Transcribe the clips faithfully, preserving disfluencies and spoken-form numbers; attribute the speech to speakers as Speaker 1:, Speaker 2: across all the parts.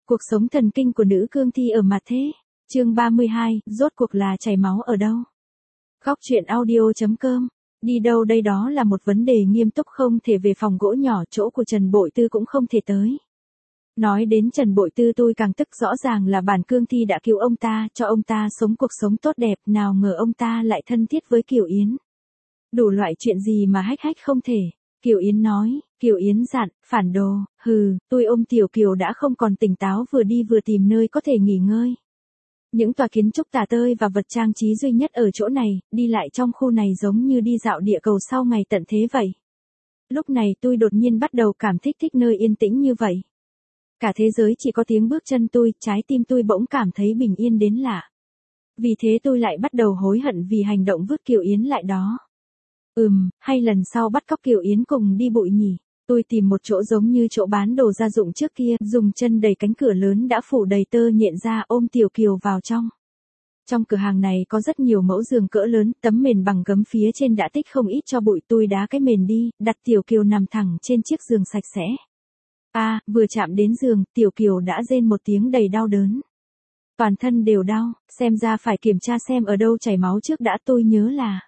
Speaker 1: Cuộc sống thần kinh của nữ cương thi ở mặt thế. Chương ba mươi hai, rốt cuộc là chảy máu ở đâu? Góc truyện audio chấm com. Đi đâu đây, đó là một vấn đề nghiêm túc, không thể về phòng gỗ nhỏ chỗ của Trần Bội Tư cũng không thể tới. Nói đến Trần Bội Tư tôi càng tức, rõ ràng là bản cương thi đã cứu ông ta, cho ông ta sống cuộc sống tốt đẹp, nào ngờ ông ta lại thân thiết với Kiều Yến. Đủ loại chuyện gì mà hách hách không thể. Kiều Yến nói, Kiều Yến dặn, phản đồ, hừ, tôi ôm Tiểu Kiều đã không còn tỉnh táo, vừa đi vừa tìm nơi có thể nghỉ ngơi. Những tòa kiến trúc tả tơi và vật trang trí duy nhất ở chỗ này, đi lại trong khu này giống như đi dạo địa cầu sau ngày tận thế vậy. Lúc này tôi đột nhiên bắt đầu cảm thích thích nơi yên tĩnh như vậy. Cả thế giới chỉ có tiếng bước chân tôi, trái tim tôi bỗng cảm thấy bình yên đến lạ. Vì thế tôi lại bắt đầu hối hận vì hành động vứt Kiều Yến lại đó. Ừm, hay lần sau bắt cóc Kiều Yến cùng đi bụi nhỉ. Tôi tìm một chỗ giống như chỗ bán đồ gia dụng trước kia, dùng chân đẩy cánh cửa lớn đã phủ đầy tơ nhện ra, ôm Tiểu Kiều vào trong. Trong cửa hàng này có rất nhiều mẫu giường cỡ lớn, tấm mền bằng gấm phía trên đã tích không ít cho bụi, tôi đá cái mền đi, đặt Tiểu Kiều nằm thẳng trên chiếc giường sạch sẽ. A, à, vừa chạm đến giường, Tiểu Kiều đã rên một tiếng đầy đau đớn. Toàn thân đều đau, xem ra phải kiểm tra xem ở đâu chảy máu trước đã, tôi nhớ là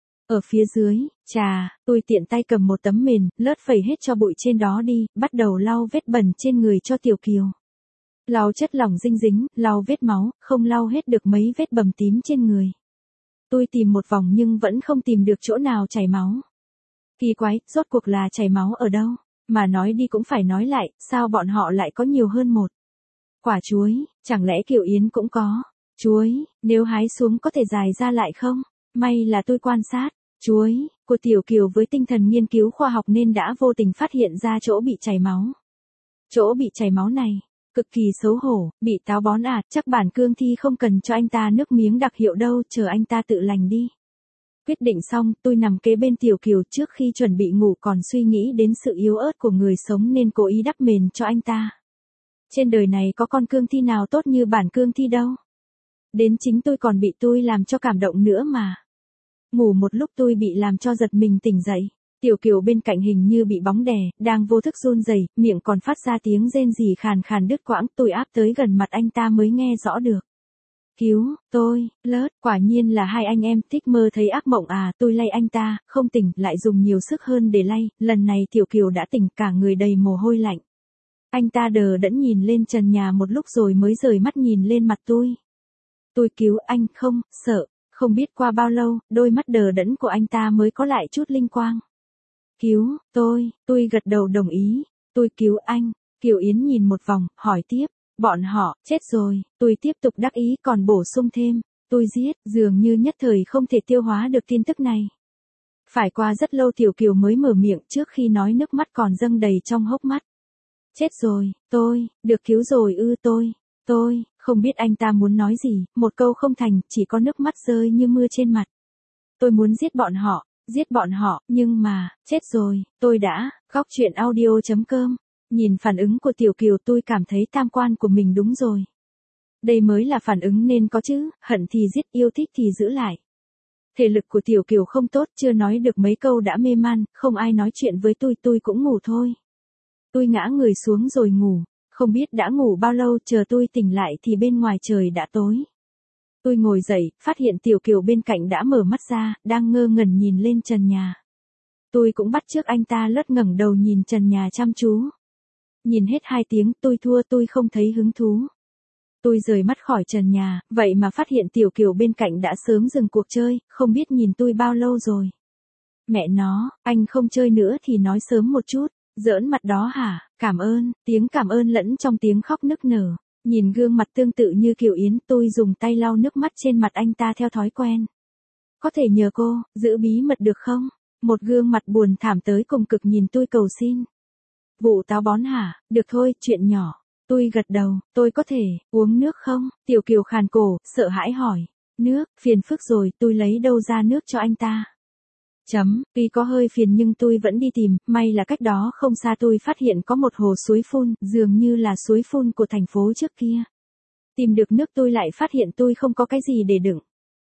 Speaker 1: ở phía dưới. Chà, tôi tiện tay cầm một tấm mền, lướt phẩy hết cho bụi trên đó đi, bắt đầu lau vết bẩn trên người cho Tiểu Kiều. Lau chất lỏng dinh dính, lau vết máu, không lau hết được mấy vết bầm tím trên người. Tôi tìm một vòng nhưng vẫn không tìm được chỗ nào chảy máu. Kỳ quái, rốt cuộc là chảy máu ở đâu? Mà nói đi cũng phải nói lại, sao bọn họ lại có nhiều hơn một quả chuối, chẳng lẽ Kiều Yến cũng có chuối, nếu hái xuống có thể dài ra lại không? May là tôi quan sát chuối của Tiểu Kiều với tinh thần nghiên cứu khoa học nên đã vô tình phát hiện ra chỗ bị chảy máu. Chỗ bị chảy máu này, cực kỳ xấu hổ, bị táo bón à, chắc bản cương thi không cần cho anh ta nước miếng đặc hiệu đâu, chờ anh ta tự lành đi. Quyết định xong, tôi nằm kế bên Tiểu Kiều, trước khi chuẩn bị ngủ còn suy nghĩ đến sự yếu ớt của người sống nên cố ý đắp mền cho anh ta. Trên đời này có con cương thi nào tốt như bản cương thi đâu. Đến chính tôi còn bị tôi làm cho cảm động nữa mà. Ngủ một lúc tôi bị làm cho giật mình tỉnh dậy. Tiểu Kiều bên cạnh hình như bị bóng đè, đang vô thức run rẩy, miệng còn phát ra tiếng rên rỉ khàn khàn đứt quãng, tôi áp tới gần mặt anh ta mới nghe rõ được. Cứu, tôi, lớt, quả nhiên là hai anh em, thích mơ thấy ác mộng à, tôi lay anh ta, không tỉnh, lại dùng nhiều sức hơn để lay, lần này Tiểu Kiều đã tỉnh, cả người đầy mồ hôi lạnh. Anh ta đờ đẫn nhìn lên trần nhà một lúc rồi mới rời mắt nhìn lên mặt tôi. Tôi cứu anh, không, sợ. Không biết qua bao lâu, đôi mắt đờ đẫn của anh ta mới có lại chút linh quang. Cứu, tôi, tôi gật đầu đồng ý. Tôi cứu anh. Kiều Yến nhìn một vòng, hỏi tiếp. Bọn họ, chết rồi. Tôi tiếp tục đắc ý còn bổ sung thêm. Tôi giết, dường như nhất thời không thể tiêu hóa được tin tức này. Phải qua rất lâu Tiểu Kiều mới mở miệng, trước khi nói nước mắt còn dâng đầy trong hốc mắt. Chết rồi, tôi, được cứu rồi ư tôi, tôi, không biết anh ta muốn nói gì, một câu không thành, chỉ có nước mắt rơi như mưa trên mặt. Tôi muốn giết bọn họ, giết bọn họ, nhưng mà, chết rồi, tôi đã, góc truyện audio chấm com. Nhìn phản ứng của Tiểu Kiều tôi cảm thấy tam quan của mình đúng rồi. Đây mới là phản ứng nên có chứ, hận thì giết, yêu thích thì giữ lại. Thể lực của Tiểu Kiều không tốt, chưa nói được mấy câu đã mê man, không ai nói chuyện với tôi, tôi cũng ngủ thôi. Tôi ngã người xuống rồi ngủ, không biết đã ngủ bao lâu, chờ tôi tỉnh lại thì bên ngoài trời đã tối. Tôi ngồi dậy, phát hiện Tiểu Kiều bên cạnh đã mở mắt ra, đang ngơ ngẩn nhìn lên trần nhà. Tôi cũng bắt chước anh ta lướt ngẩng đầu nhìn trần nhà chăm chú. Nhìn hết hai tiếng, tôi thua, tôi không thấy hứng thú. Tôi rời mắt khỏi trần nhà, vậy mà phát hiện Tiểu Kiều bên cạnh đã sớm dừng cuộc chơi, không biết nhìn tôi bao lâu rồi. Mẹ nó, anh không chơi nữa thì nói sớm một chút. Giỡn mặt đó hả, cảm ơn, tiếng cảm ơn lẫn trong tiếng khóc nức nở. Nhìn gương mặt tương tự như Kiều Yến, tôi dùng tay lau nước mắt trên mặt anh ta theo thói quen. Có thể nhờ cô, giữ bí mật được không? Một gương mặt buồn thảm tới cùng cực nhìn tôi cầu xin. Vụ táo bón hả, được thôi, chuyện nhỏ. Tôi gật đầu, tôi có thể, uống nước không? Tiểu Kiều khàn cổ, sợ hãi hỏi. Nước, phiền phức rồi, tôi lấy đâu ra nước cho anh ta? Chấm, tuy có hơi phiền nhưng tôi vẫn đi tìm, may là cách đó không xa tôi phát hiện có một hồ suối phun, dường như là suối phun của thành phố trước kia. Tìm được nước tôi lại phát hiện tôi không có cái gì để đựng.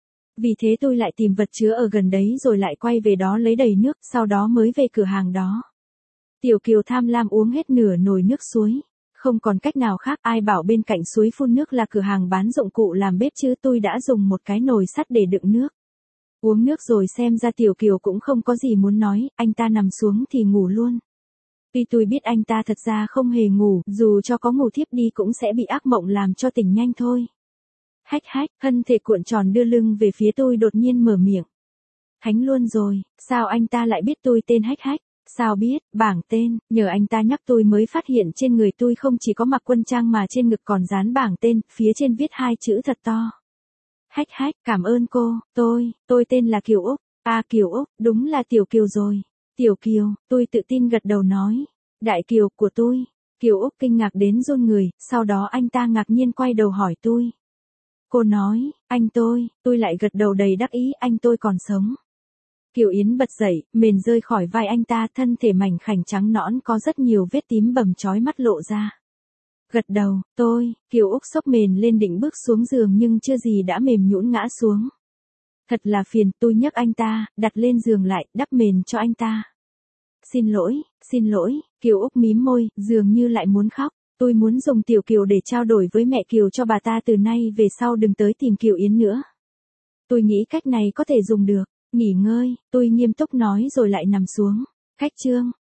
Speaker 1: Vì thế tôi lại tìm vật chứa ở gần đấy rồi lại quay về đó lấy đầy nước, sau đó mới về cửa hàng đó. Tiểu Kiều tham lam uống hết nửa nồi nước suối. Không còn cách nào khác, ai bảo bên cạnh suối phun nước là cửa hàng bán dụng cụ làm bếp chứ, tôi đã dùng một cái nồi sắt để đựng nước. Uống nước rồi xem ra Tiểu Kiều cũng không có gì muốn nói, anh ta nằm xuống thì ngủ luôn. Tuy tôi biết anh ta thật ra không hề ngủ, dù cho có ngủ thiếp đi cũng sẽ bị ác mộng làm cho tỉnh nhanh thôi. Hách hách, thân thể cuộn tròn đưa lưng về phía tôi đột nhiên mở miệng. Thánh luôn rồi, sao anh ta lại biết tôi tên Hách hách? Sao biết, bảng tên, nhờ anh ta nhắc tôi mới phát hiện trên người tôi không chỉ có mặc quân trang mà trên ngực còn dán bảng tên, phía trên viết hai chữ thật to. Hách hách, cảm ơn cô, tôi, tôi tên là Kiều Úc. À Kiều Úc, đúng là Tiểu Kiều rồi. Tiểu Kiều, tôi tự tin gật đầu nói. Đại Kiều của tôi. Kiều Úc kinh ngạc đến run người, sau đó anh ta ngạc nhiên quay đầu hỏi tôi. Cô nói, anh tôi, tôi lại gật đầu đầy đắc ý, anh tôi còn sống. Kiều Yến bật dậy, mền rơi khỏi vai anh ta, thân thể mảnh khảnh trắng nõn có rất nhiều vết tím bầm chói mắt lộ ra. Gật đầu, tôi, Kiều Úc xốc mền lên định bước xuống giường nhưng chưa gì đã mềm nhũn ngã xuống. Thật là phiền, tôi nhấc anh ta, đặt lên giường lại, đắp mền cho anh ta. Xin lỗi, xin lỗi, Kiều Úc mím môi, dường như lại muốn khóc. Tôi muốn dùng Tiểu Kiều để trao đổi với mẹ Kiều cho bà ta từ nay về sau đừng tới tìm Kiều Yến nữa. Tôi nghĩ cách này có thể dùng được. Nghỉ ngơi, tôi nghiêm túc nói rồi lại nằm xuống. Khách trương,